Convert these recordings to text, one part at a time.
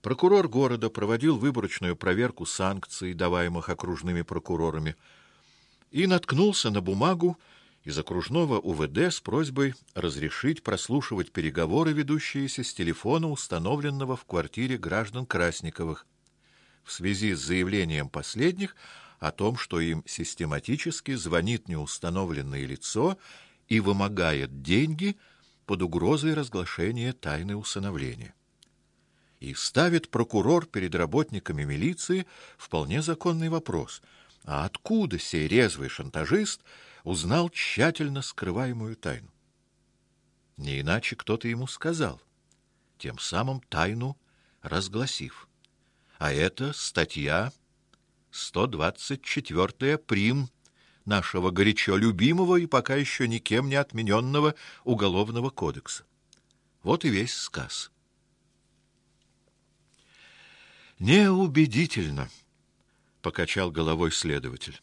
Прокурор города проводил выборочную проверку санкций, даваемых окружными прокурорами, и наткнулся на бумагу из окружного УВД с просьбой разрешить прослушивать переговоры, ведущиеся с телефона, установленного в квартире граждан Красниковых, в связи с заявлением последних о том, что им систематически звонит неустановленное лицо и вымогает деньги под угрозой разглашения тайны усыновления. И ставит прокурор перед работниками милиции вполне законный вопрос: а откуда сей резвый шантажист узнал тщательно скрываемую тайну? Не иначе кто-то ему сказал, тем самым тайну разгласив. А это статья 124 прим. Нашего горячо любимого и пока еще никем не отмененного Уголовного кодекса. Вот и весь сказ. «Неубедительно», — покачал головой следователь.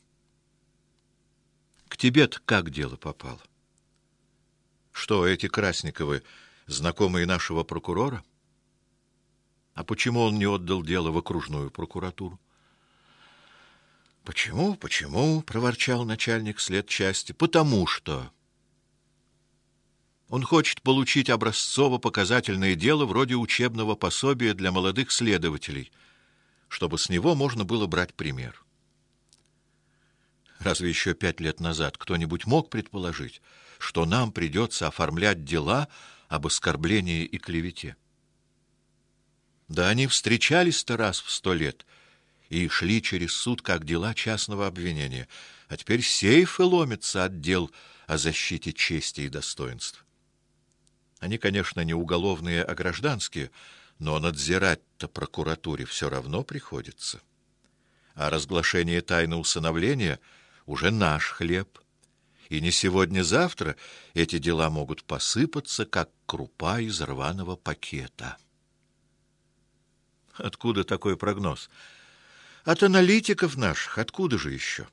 «К тебе-то как дело попало? Что, эти Красниковы знакомые нашего прокурора? А почему он не отдал дело в окружную прокуратуру?» «Почему, почему?» — проворчал начальник следчасти. «Потому что он хочет получить образцово-показательное дело вроде учебного пособия для молодых следователей, чтобы с него можно было брать пример. Разве еще 5 лет назад кто-нибудь мог предположить, что нам придется оформлять дела об оскорблении и клевете? Да они встречались-то раз в 100 лет и шли через суд как дела частного обвинения, а теперь сейфы ломятся от дел о защите чести и достоинства. Они, конечно, не уголовные, а гражданские, но надзирать-то прокуратуре все равно приходится. А разглашение тайны усыновления уже наш хлеб. И не сегодня-завтра эти дела могут посыпаться, как крупа из рваного пакета. Откуда такой прогноз? От аналитиков наших. Откуда же еще?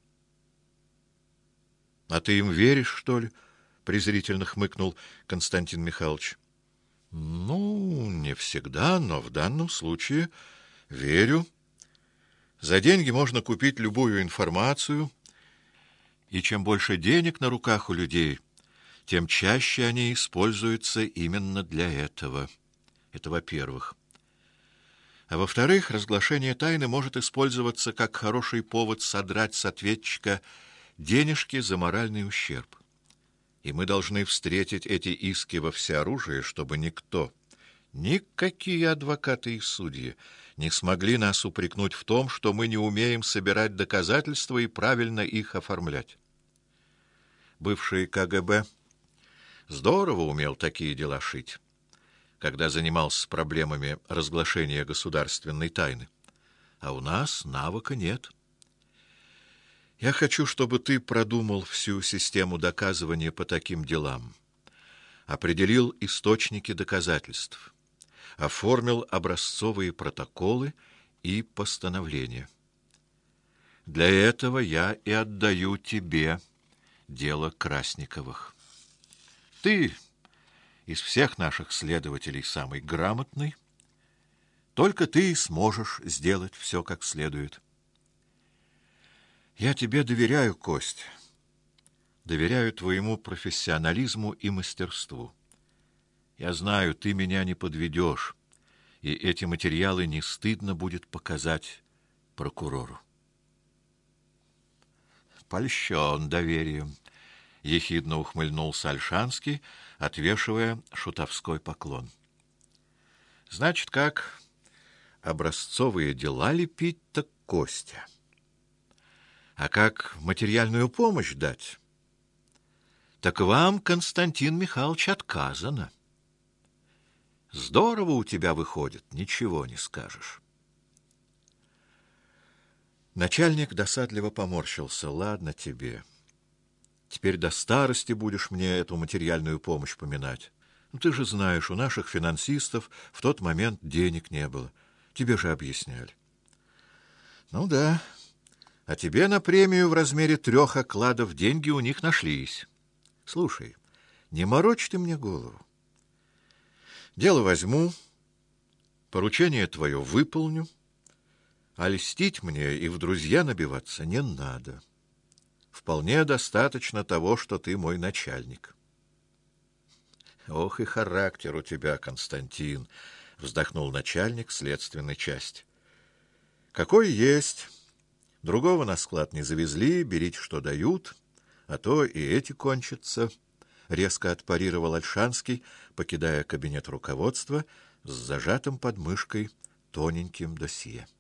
А ты им веришь, что ли? Презрительно хмыкнул Константин Михайлович. Ну, не всегда, но в данном случае верю. За деньги можно купить любую информацию, и чем больше денег на руках у людей, тем чаще они используются именно для этого. Это во-первых. А во-вторых, разглашение тайны может использоваться как хороший повод содрать с ответчика денежки за моральный ущерб. И мы должны встретить эти иски во всеоружие, чтобы никто, никакие адвокаты и судьи не смогли нас упрекнуть в том, что мы не умеем собирать доказательства и правильно их оформлять. Бывший КГБ здорово умел такие дела шить, когда занимался проблемами разглашения государственной тайны. А у нас навыка нет. Я хочу, чтобы ты продумал всю систему доказывания по таким делам, определил источники доказательств, оформил образцовые протоколы и постановления. Для этого я и отдаю тебе дело Красниковых. Ты из всех наших следователей самый грамотный, только ты и сможешь сделать все как следует. Я тебе доверяю, Кость, доверяю твоему профессионализму и мастерству. Я знаю, ты меня не подведешь, и эти материалы не стыдно будет показать прокурору. Польщен доверием, — ехидно ухмыльнулся Ольшанский, отвешивая шутовской поклон. Значит, как образцовые дела лепить, так Костя. А как материальную помощь дать? Так вам, Константин Михайлович, отказано. Здорово у тебя выходит, ничего не скажешь. Начальник досадливо поморщился. Ладно тебе. Теперь до старости будешь мне эту материальную помощь поминать. Ну, ты же знаешь, у наших финансистов в тот момент денег не было. Тебе же объясняли. Ну да. А тебе на премию в размере 3 окладов деньги у них нашлись. Слушай, не морочь ты мне голову. Дело возьму, Поручение твое выполню, а льстить мне и в друзья набиваться не надо. Вполне достаточно того, что ты мой начальник. Ох и характер у тебя, Константин, вздохнул начальник следственной части. Какой есть. Другого на склад не завезли, берите, что дают, а то и эти кончатся, резко отпарировал Ольшанский, покидая кабинет руководства с зажатым под мышкой тоненьким досье.